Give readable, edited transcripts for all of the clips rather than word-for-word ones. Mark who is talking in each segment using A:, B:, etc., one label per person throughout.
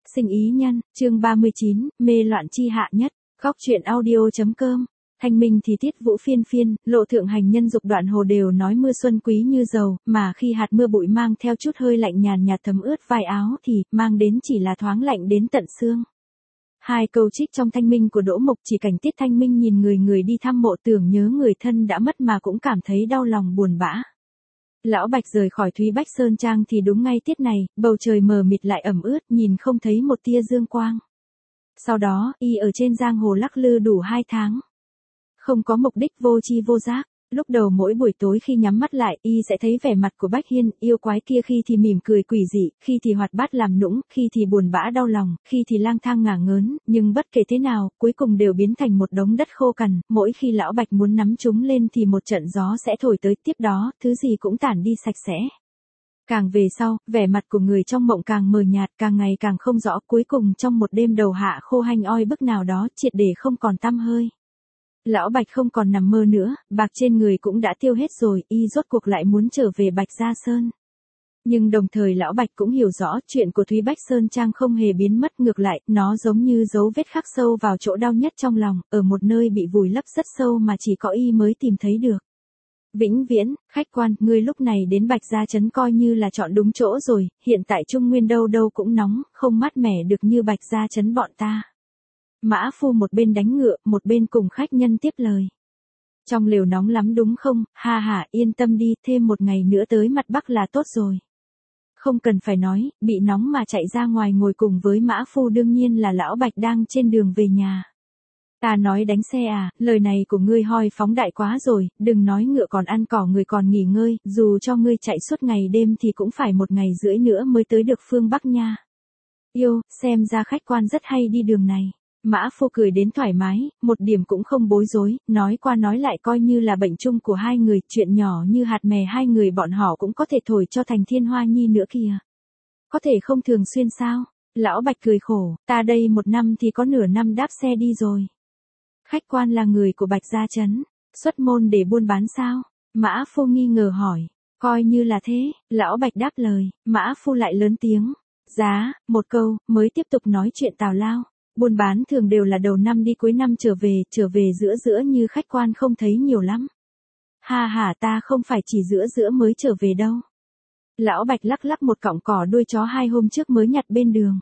A: Sinh ý nhân, chương 39, mê loạn chi hạ nhất, góc truyện audio.com. Thanh minh thì tiết vũ phiên phiên, lộ thượng hành nhân dục đoạn hồ đều nói mưa xuân quý như dầu, mà khi hạt mưa bụi mang theo chút hơi lạnh nhàn nhạt thấm ướt vai áo thì mang đến chỉ là thoáng lạnh đến tận xương. Hai câu trích trong thanh minh của Đỗ Mục chỉ cảnh tiết thanh minh nhìn người đi thăm mộ tưởng nhớ người thân đã mất mà cũng cảm thấy đau lòng buồn bã. Lão Bạch rời khỏi Thúy Bách Sơn Trang thì đúng ngay tiết này, bầu trời mờ mịt lại ẩm ướt, nhìn không thấy một tia dương quang. Sau đó, y ở trên giang hồ lắc lư đủ 2 tháng. Không có mục đích, vô tri vô giác. Lúc đầu mỗi buổi tối khi nhắm mắt lại, y sẽ thấy vẻ mặt của Bách Hiên, yêu quái kia khi thì mỉm cười quỷ dị, khi thì hoạt bát làm nũng, khi thì buồn bã đau lòng, khi thì lang thang ngả ngớn, nhưng bất kể thế nào, cuối cùng đều biến thành một đống đất khô cằn, mỗi khi lão Bạch muốn nắm chúng lên thì một trận gió sẽ thổi tới, tiếp đó, thứ gì cũng tản đi sạch sẽ. Càng về sau, vẻ mặt của người trong mộng càng mờ nhạt, càng ngày càng không rõ, cuối cùng trong một đêm đầu hạ khô hanh oi bức nào đó, triệt để không còn tăm hơi. Lão Bạch không còn nằm mơ nữa, bạc trên người cũng đã tiêu hết rồi, y rốt cuộc lại muốn trở về Bạch Gia Sơn. Nhưng đồng thời lão Bạch cũng hiểu rõ chuyện của Thúy Bách Sơn Trang không hề biến mất, ngược lại, nó giống như dấu vết khắc sâu vào chỗ đau nhất trong lòng, ở một nơi bị vùi lấp rất sâu mà chỉ có y mới tìm thấy được. Vĩnh Viễn, khách quan, ngươi lúc này đến Bạch Gia Trấn coi như là chọn đúng chỗ rồi, hiện tại Trung Nguyên đâu đâu cũng nóng, không mát mẻ được như Bạch Gia Trấn bọn ta. Mã Phu một bên đánh ngựa, một bên cùng khách nhân tiếp lời. Trong lều nóng lắm đúng không, ha ha, yên tâm đi, thêm một ngày nữa tới mặt Bắc là tốt rồi. Không cần phải nói, bị nóng mà chạy ra ngoài ngồi cùng với Mã Phu đương nhiên là lão Bạch đang trên đường về nhà. Ta nói đánh xe à, lời này của ngươi hoi phóng đại quá rồi, đừng nói ngựa còn ăn cỏ người còn nghỉ ngơi, dù cho ngươi chạy suốt ngày đêm thì cũng phải 1 ngày rưỡi nữa mới tới được phương Bắc nha. Yêu, xem ra khách quan rất hay đi đường này. Mã Phu cười đến thoải mái, một điểm cũng không bối rối, nói qua nói lại coi như là bệnh chung của hai người, chuyện nhỏ như hạt mè hai người bọn họ cũng có thể thổi cho thành thiên hoa nhi nữa kìa. Có thể không thường xuyên sao? Lão Bạch cười khổ, ta đây 1 năm thì có nửa năm đáp xe đi rồi. Khách quan là người của Bạch Gia Trấn, xuất môn để buôn bán sao? Mã Phu nghi ngờ hỏi, coi như là thế, lão Bạch đáp lời, Mã Phu lại lớn tiếng, giá, một câu, mới tiếp tục nói chuyện tào lao. Buôn bán thường đều là đầu năm đi cuối năm trở về giữa như khách quan không thấy nhiều lắm. Ha ha, ta không phải chỉ giữa mới trở về đâu. Lão Bạch lắc lắc một cọng cỏ đuôi chó 2 hôm trước mới nhặt bên đường.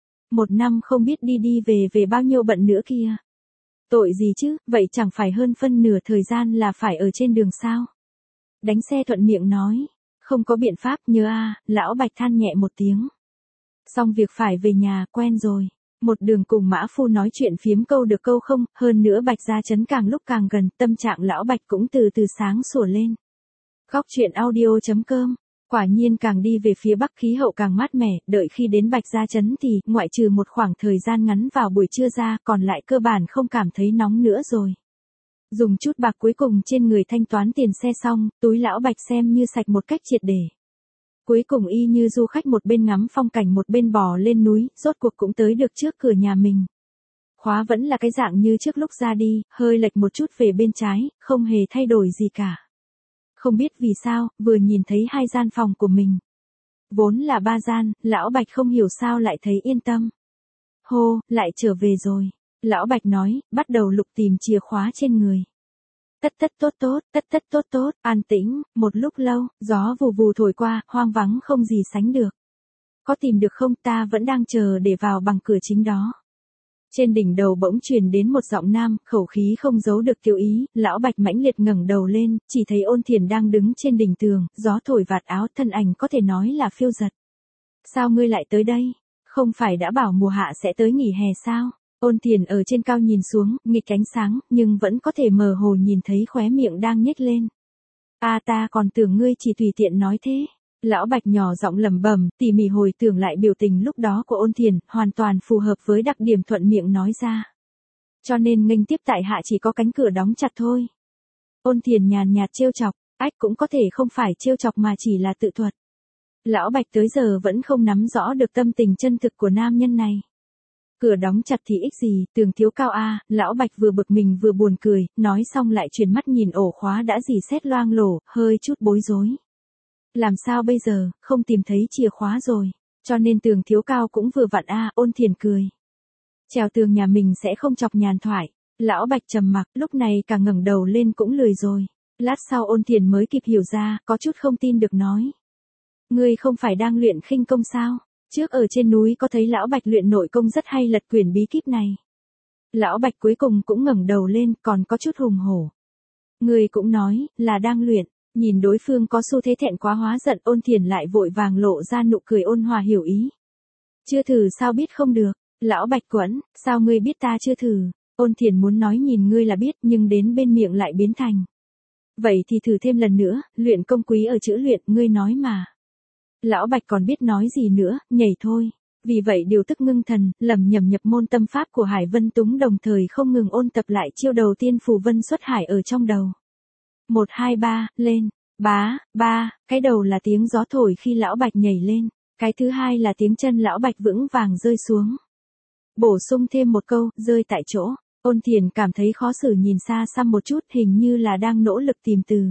A: 1 năm không biết đi về bao nhiêu bận nữa kia. Tội gì chứ, vậy chẳng phải hơn phân nửa thời gian là phải ở trên đường sao? Đánh xe thuận miệng nói, không có biện pháp nhớ a, lão Bạch than nhẹ một tiếng. Xong việc phải về nhà, quen rồi. Một đường cùng Mã Phu nói chuyện phiếm câu được câu không, hơn nữa Bạch Gia Trấn càng lúc càng gần, tâm trạng lão Bạch cũng từ từ sáng sủa lên. Góc truyện audio.com. Quả nhiên càng đi về phía Bắc khí hậu càng mát mẻ, đợi khi đến Bạch Gia Trấn thì, ngoại trừ một khoảng thời gian ngắn vào buổi trưa ra, còn lại cơ bản không cảm thấy nóng nữa rồi. Dùng chút bạc cuối cùng trên người thanh toán tiền xe xong, túi lão Bạch xem như sạch một cách triệt để. Cuối cùng y như du khách một bên ngắm phong cảnh một bên bò lên núi, rốt cuộc cũng tới được trước cửa nhà mình. Khóa vẫn là cái dạng như trước lúc ra đi, hơi lệch một chút về bên trái, không hề thay đổi gì cả. Không biết vì sao, vừa nhìn thấy 2 gian phòng của mình. Vốn là 3 gian, lão Bạch không hiểu sao lại thấy yên tâm. Hô, lại trở về rồi. Lão Bạch nói, bắt đầu lục tìm chìa khóa trên người. Tất tốt, an tĩnh, một lúc lâu, gió vù vù thổi qua, hoang vắng không gì sánh được. Có tìm được không, ta vẫn đang chờ để vào bằng cửa chính đó. Trên đỉnh đầu bỗng truyền đến một giọng nam, khẩu khí không giấu được kiêu ý, lão Bạch mãnh liệt ngẩng đầu lên, chỉ thấy Ôn Thiền đang đứng trên đỉnh tường, gió thổi vạt áo, thân ảnh có thể nói là phiêu dật. Sao ngươi lại tới đây? Không phải đã bảo mùa hạ sẽ tới nghỉ hè sao? Ôn Thiền ở trên cao nhìn xuống, nghịch ánh sáng, nhưng vẫn có thể mờ hồ nhìn thấy khóe miệng đang nhếch lên. Ta còn tưởng ngươi chỉ tùy tiện nói thế. Lão Bạch nhỏ giọng lẩm bẩm, tỉ mỉ hồi tưởng lại biểu tình lúc đó của Ôn Thiền, hoàn toàn phù hợp với đặc điểm thuận miệng nói ra. Cho nên nghênh tiếp tại hạ chỉ có cánh cửa đóng chặt thôi. Ôn Thiền nhàn nhạt trêu chọc, ách cũng có thể không phải trêu chọc mà chỉ là tự thuật. Lão Bạch tới giờ vẫn không nắm rõ được tâm tình chân thực của nam nhân này. Cửa đóng chặt thì ích gì, tường thiếu cao a, lão Bạch vừa bực mình vừa buồn cười, nói xong lại chuyển mắt nhìn ổ khóa đã rỉ sét loang lổ, hơi chút bối rối. Làm sao bây giờ, không tìm thấy chìa khóa rồi. Cho nên tường thiếu cao cũng vừa vặn Ôn Thiền cười. Trèo tường nhà mình sẽ không chọc nhàn thoại. Lão Bạch trầm mặc, lúc này cả ngẩng đầu lên cũng lười rồi. Lát sau Ôn Thiền mới kịp hiểu ra, có chút không tin được nói. Ngươi không phải đang luyện khinh công sao? Trước ở trên núi có thấy Lão Bạch luyện nội công rất hay lật quyển bí kíp này. Lão Bạch cuối cùng cũng ngẩng đầu lên, còn có chút hùng hổ. Ngươi cũng nói, là đang luyện. Nhìn đối phương có xu thế thẹn quá hóa giận, Ôn Thiền lại vội vàng lộ ra nụ cười ôn hòa hiểu ý. Chưa thử sao biết không được? Lão Bạch quẫn, sao ngươi biết ta chưa thử? Ôn Thiền muốn nói nhìn ngươi là biết, nhưng đến bên miệng lại biến thành. Vậy thì thử thêm lần nữa, luyện công quý ở chữ luyện, ngươi nói mà. Lão Bạch còn biết nói gì nữa, nhảy thôi. Vì vậy điều tức ngưng thần, lẩm nhẩm nhập môn tâm pháp của Hải Vân Túng, đồng thời không ngừng ôn tập lại chiêu đầu tiên phù vân xuất hải ở trong đầu. 1 2 3, lên. Bá, ba, cái đầu là tiếng gió thổi khi Lão Bạch nhảy lên. Cái thứ hai là tiếng chân Lão Bạch vững vàng rơi xuống. Bổ sung thêm một câu, rơi tại chỗ. Ôn Thiền cảm thấy khó xử nhìn xa xăm một chút, hình như là đang nỗ lực tìm từ.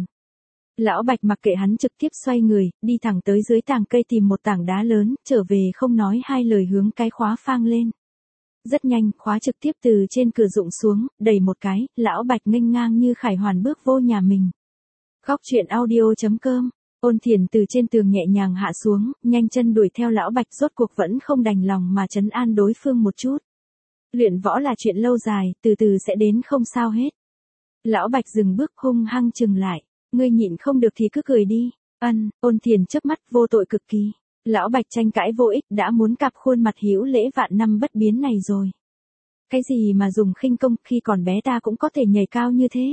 A: Lão Bạch mặc kệ hắn trực tiếp xoay người, đi thẳng tới dưới tàng cây tìm một tảng đá lớn, trở về không nói hai lời hướng cái khóa phang lên. Rất nhanh, khóa trực tiếp từ trên cửa rụng xuống, đẩy một cái, Lão Bạch nghênh ngang như khải hoàn bước vô nhà mình. Góc truyện audio.com. Ôn Thiền từ trên tường nhẹ nhàng hạ xuống, nhanh chân đuổi theo Lão Bạch, rốt cuộc vẫn không đành lòng mà trấn an đối phương một chút. Luyện võ là chuyện lâu dài, từ từ sẽ đến không sao hết. Lão Bạch dừng bước hung hăng chừng lại. Ngươi nhịn không được thì cứ cười đi. Ôn Thiền chớp mắt vô tội cực kỳ. Lão Bạch tranh cãi vô ích, đã muốn cặp khuôn mặt hữu lễ vạn năm bất biến này rồi. Cái gì mà dùng khinh công, khi còn bé ta cũng có thể nhảy cao như thế.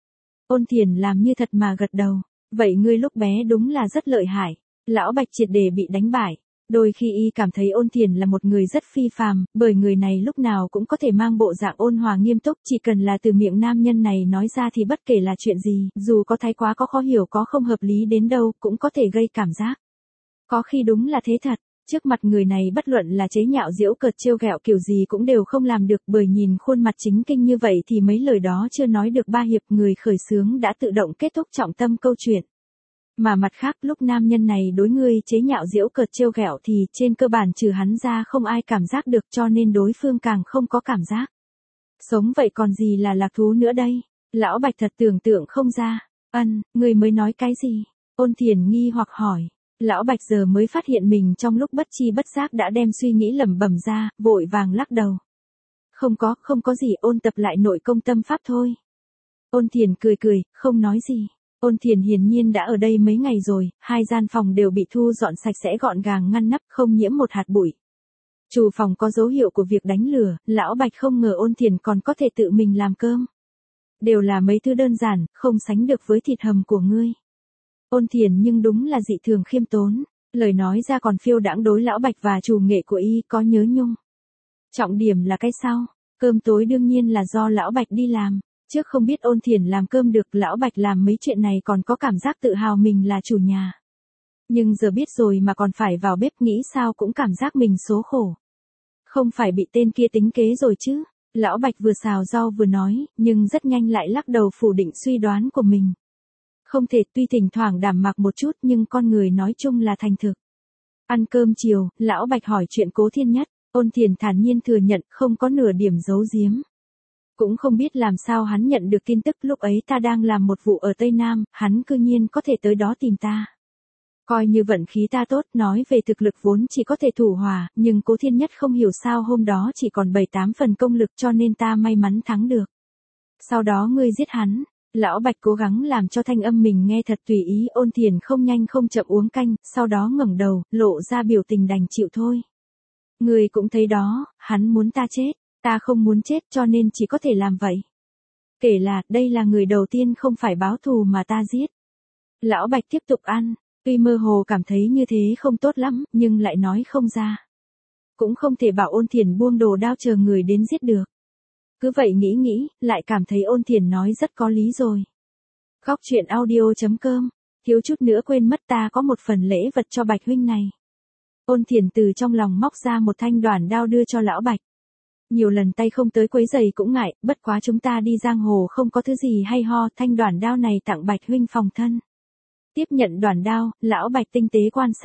A: Ôn Thiền làm như thật mà gật đầu. Vậy ngươi lúc bé đúng là rất lợi hại. Lão Bạch triệt để bị đánh bại. Đôi khi y cảm thấy Ôn Thiền là một người rất phi phàm, bởi người này lúc nào cũng có thể mang bộ dạng ôn hòa nghiêm túc, chỉ cần là từ miệng nam nhân này nói ra thì bất kể là chuyện gì, dù có thái quá có khó hiểu có không hợp lý đến đâu, cũng có thể gây cảm giác. Có khi đúng là thế thật, trước mặt người này bất luận là chế nhạo giễu cợt trêu ghẹo kiểu gì cũng đều không làm được, bởi nhìn khuôn mặt chính kinh như vậy thì mấy lời đó chưa nói được ba hiệp, người khởi xướng đã tự động kết thúc trọng tâm câu chuyện. Mà mặt khác, lúc nam nhân này đối ngươi chế nhạo giễu cợt trêu ghẹo thì trên cơ bản trừ hắn ra không ai cảm giác được, cho nên đối phương càng không có cảm giác. Sống vậy còn gì là lạc thú nữa đây? Lão Bạch thật tưởng tượng không ra. Ngươi mới nói cái gì? Ôn Thiền nghi hoặc hỏi. Lão Bạch giờ mới phát hiện mình trong lúc bất chi bất giác đã đem suy nghĩ lẩm bẩm ra, vội vàng lắc đầu. Không có gì, ôn tập lại nội công tâm pháp thôi. Ôn Thiền cười cười, không nói gì. Ôn Thiền hiển nhiên đã ở đây mấy ngày rồi, hai gian phòng đều bị thu dọn sạch sẽ gọn gàng ngăn nắp, không nhiễm một hạt bụi. Chủ phòng có dấu hiệu của việc đánh lửa, Lão Bạch không ngờ Ôn Thiền còn có thể tự mình làm cơm. Đều là mấy thứ đơn giản, không sánh được với thịt hầm của ngươi. Ôn Thiền nhưng đúng là dị thường khiêm tốn, lời nói ra còn phiêu đãng đối Lão Bạch và chủ nghệ của y có nhớ nhung. Trọng điểm là cái sau, cơm tối đương nhiên là do Lão Bạch đi làm. Trước không biết Ôn Thiền làm cơm được, Lão Bạch làm mấy chuyện này còn có cảm giác tự hào mình là chủ nhà. Nhưng giờ biết rồi mà còn phải vào bếp, nghĩ sao cũng cảm giác mình số khổ. Không phải bị tên kia tính kế rồi chứ? Lão Bạch vừa xào rau vừa nói, nhưng rất nhanh lại lắc đầu phủ định suy đoán của mình. Không thể, tuy thỉnh thoảng đảm mặc một chút nhưng con người nói chung là thành thực. Ăn cơm chiều, Lão Bạch hỏi chuyện Cố Thiên Nhất, Ôn Thiền thản nhiên thừa nhận, không có nửa điểm giấu giếm. Cũng không biết làm sao hắn nhận được tin tức, lúc ấy ta đang làm một vụ ở Tây Nam, hắn cư nhiên có thể tới đó tìm ta. Coi như vận khí ta tốt, nói về thực lực vốn chỉ có thể thủ hòa, nhưng Cố Thiên Nhất không hiểu sao hôm đó chỉ còn 7-8 phần công lực, cho nên ta may mắn thắng được. Sau đó ngươi giết hắn. Lão Bạch cố gắng làm cho thanh âm mình nghe thật tùy ý. Ôn Thiền không nhanh không chậm uống canh, sau đó ngẩng đầu, lộ ra biểu tình đành chịu thôi. Ngươi cũng thấy đó, hắn muốn ta chết. Ta không muốn chết cho nên chỉ có thể làm vậy. Kể là, đây là người đầu tiên không phải báo thù mà ta giết. Lão Bạch tiếp tục ăn, tuy mơ hồ cảm thấy như thế không tốt lắm, nhưng lại nói không ra. Cũng không thể bảo Ôn Thiền buông đồ đao chờ người đến giết được. Cứ vậy nghĩ, lại cảm thấy Ôn Thiền nói rất có lý rồi. Góc truyện audio.com, thiếu chút nữa quên mất ta có một phần lễ vật cho Bạch huynh này. Ôn Thiền từ trong lòng móc ra một thanh đoản đao đưa cho Lão Bạch. Nhiều lần tay không tới quấy giày cũng ngại, bất quá chúng ta đi giang hồ không có thứ gì hay ho, thanh đoản đao này tặng Bạch huynh phòng thân. Tiếp nhận đoản đao, Lão Bạch tinh tế quan sát,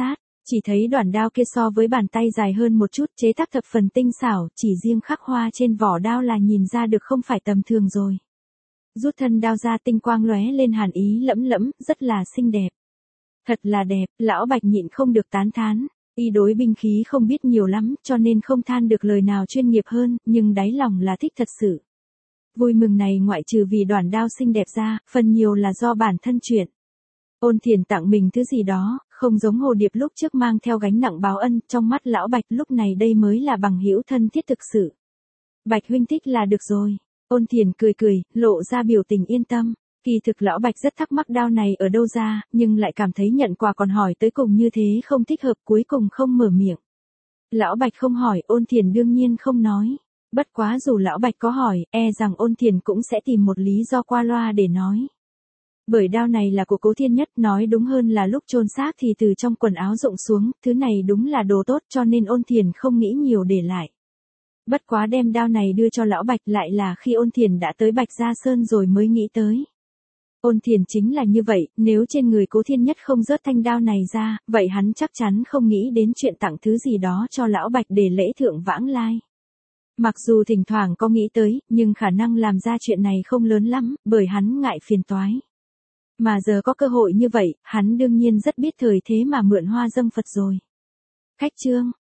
A: Chỉ thấy đoạn đao kia so với bàn tay dài hơn một chút, chế tác thập phần tinh xảo, chỉ riêng khắc hoa trên vỏ đao là nhìn ra được không phải tầm thường rồi. Rút thân đao ra, tinh quang lóe lên hàn ý lẫm lẫm, rất là xinh đẹp. Thật là đẹp, lão Bạch nhịn không được tán thán. Y đối binh khí không biết nhiều lắm, cho nên không than được lời nào chuyên nghiệp hơn, nhưng đáy lòng là thích thật sự. Vui mừng này ngoại trừ vì đoạn đao xinh đẹp ra, phần nhiều là do bản thân chuyện. Ôn Thiền tặng mình thứ gì đó, không giống Hồ Điệp lúc trước mang theo gánh nặng báo ân, trong mắt lão Bạch lúc này đây mới là bằng hữu thân thiết thực sự. Bạch huynh thích là được rồi. Ôn Thiền cười cười, lộ ra biểu tình yên tâm. Kỳ thực lão Bạch rất thắc mắc đao này ở đâu ra, nhưng lại cảm thấy nhận quà còn hỏi tới cùng như thế không thích hợp, cuối cùng không mở miệng. Lão Bạch không hỏi, Ôn Thiền đương nhiên không nói. Bất quá dù lão Bạch có hỏi, rằng Ôn Thiền cũng sẽ tìm một lý do qua loa để nói. Bởi đao này là của Cố Thiên Nhất, nói đúng hơn là lúc chôn xác thì từ trong quần áo rụng xuống, thứ này đúng là đồ tốt cho nên Ôn Thiền không nghĩ nhiều để lại. Bất quá đem đao này đưa cho lão Bạch lại là khi Ôn Thiền đã tới Bạch Gia Sơn rồi mới nghĩ tới. Ôn Thiền chính là như vậy, nếu trên người Cố Thiên Nhất không rớt thanh đao này ra, vậy hắn chắc chắn không nghĩ đến chuyện tặng thứ gì đó cho lão Bạch để lễ thượng vãng lai. Mặc dù thỉnh thoảng có nghĩ tới, nhưng khả năng làm ra chuyện này không lớn lắm, bởi hắn ngại phiền toái. Mà giờ có cơ hội như vậy, hắn đương nhiên rất biết thời thế mà mượn hoa dâng Phật rồi. Khách trương,